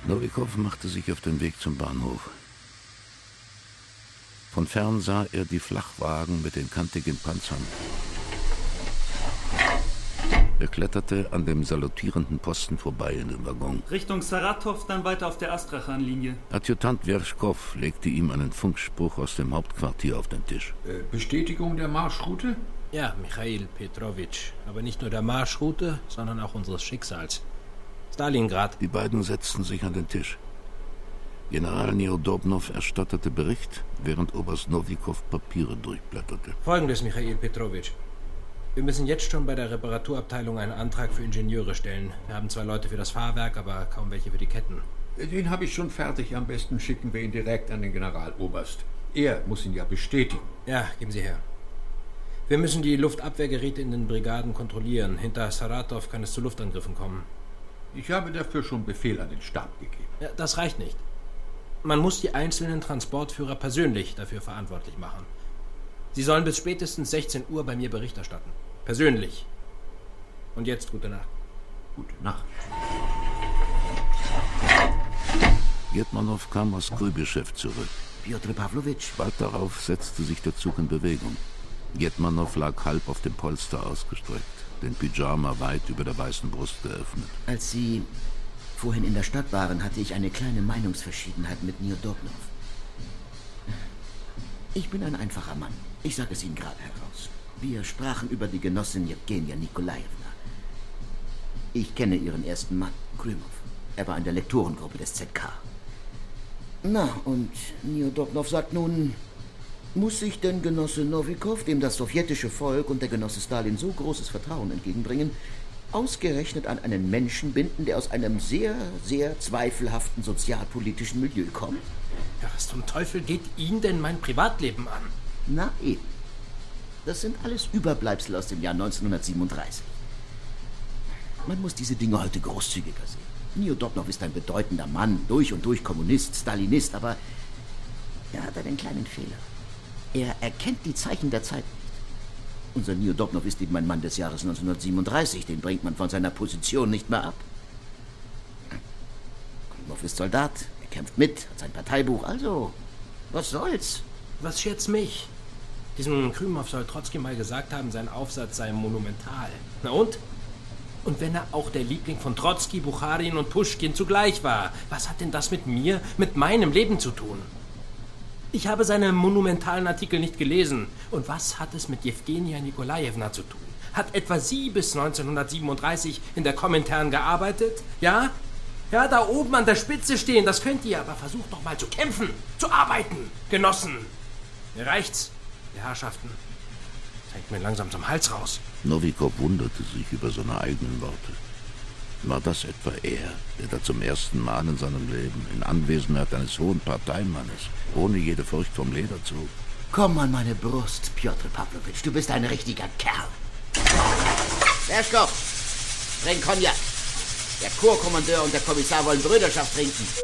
Nowikow machte sich auf den Weg zum Bahnhof. Von fern sah er die Flachwagen mit den kantigen Panzern. Er kletterte an dem salutierenden Posten vorbei in den Waggon. Richtung Saratow, dann weiter auf der Astrachan-Linie. Adjutant Werschkow legte ihm einen Funkspruch aus dem Hauptquartier auf den Tisch. Bestätigung der Marschroute? Ja, Michail Petrowitsch. Aber nicht nur der Marschroute, sondern auch unseres Schicksals. Stalingrad. Die beiden setzten sich an den Tisch. General Neodobnow erstattete Bericht, während Oberst Nowikow Papiere durchblätterte. Folgendes, Michail Petrowitsch. Wir müssen jetzt schon bei der Reparaturabteilung einen Antrag für Ingenieure stellen. Wir haben 2 Leute für das Fahrwerk, aber kaum welche für die Ketten. Den habe ich schon fertig. Am besten schicken wir ihn direkt an den Generaloberst. Er muss ihn ja bestätigen. Ja, geben Sie her. Wir müssen die Luftabwehrgeräte in den Brigaden kontrollieren. Hinter Saratow kann es zu Luftangriffen kommen. Ich habe dafür schon Befehl an den Stab gegeben. Ja, das reicht nicht. Man muss die einzelnen Transportführer persönlich dafür verantwortlich machen. Sie sollen bis spätestens 16 Uhr bei mir Bericht erstatten. Persönlich. Und jetzt gute Nacht. Gute Nacht. Getmanow kam aus Kuibyschew zurück. Pjotr Pawlowitsch. Bald darauf setzte sich der Zug in Bewegung. Getmanow lag halb auf dem Polster ausgestreckt, den Pyjama weit über der weißen Brust geöffnet. Als Sie vorhin in der Stadt waren, hatte ich eine kleine Meinungsverschiedenheit mit Neodobnow. Ich bin ein einfacher Mann. Ich sage es Ihnen gerade heraus. Wir sprachen über die Genossin Jewgenia Nikolajewna. Ich kenne Ihren ersten Mann, Krymov. Er war in der Lektorengruppe des ZK. Na, und Neodobnow sagt nun, muss sich denn Genosse Nowikow, dem das sowjetische Volk und der Genosse Stalin so großes Vertrauen entgegenbringen, ausgerechnet an einen Menschen binden, der aus einem sehr, sehr zweifelhaften sozialpolitischen Milieu kommt? Ja, was zum Teufel geht Ihnen denn mein Privatleben an? Na eben. Das sind alles Überbleibsel aus dem Jahr 1937. Man muss diese Dinge heute großzügiger sehen. Neodobnow ist ein bedeutender Mann, durch und durch Kommunist, Stalinist, aber er hat einen kleinen Fehler. Er erkennt die Zeichen der Zeit nicht. Unser Neodobnow ist eben ein Mann des Jahres 1937, den bringt man von seiner Position nicht mehr ab. Krymov ist Soldat, er kämpft mit, hat sein Parteibuch, also, was soll's? Was schätzt mich? Diesem Krymov soll Trotzki mal gesagt haben, sein Aufsatz sei monumental. Na und? Und wenn er auch der Liebling von Trotzki, Bucharin und Puschkin zugleich war, was hat denn das mit mir, mit meinem Leben zu tun? Ich habe seine monumentalen Artikel nicht gelesen. Und was hat es mit Jewgenia Nikolajewna zu tun? Hat etwa sie bis 1937 in der Komintern gearbeitet? Ja? Ja, da oben an der Spitze stehen, das könnt ihr, aber versucht doch mal zu kämpfen, zu arbeiten, Genossen. Mir reicht's, die Herrschaften. Das hängt mir langsam zum Hals raus. Nowikow wunderte sich über seine eigenen Worte. War das etwa er, der da zum ersten Mal in seinem Leben in Anwesenheit eines hohen Parteimannes ohne jede Furcht vom Leder zog? Komm an meine Brust, Pjotr Pawlowitsch, du bist ein richtiger Kerl. Werschkow, bring Cognac. Der Korpskommandeur und der Kommissar wollen Brüderschaft trinken.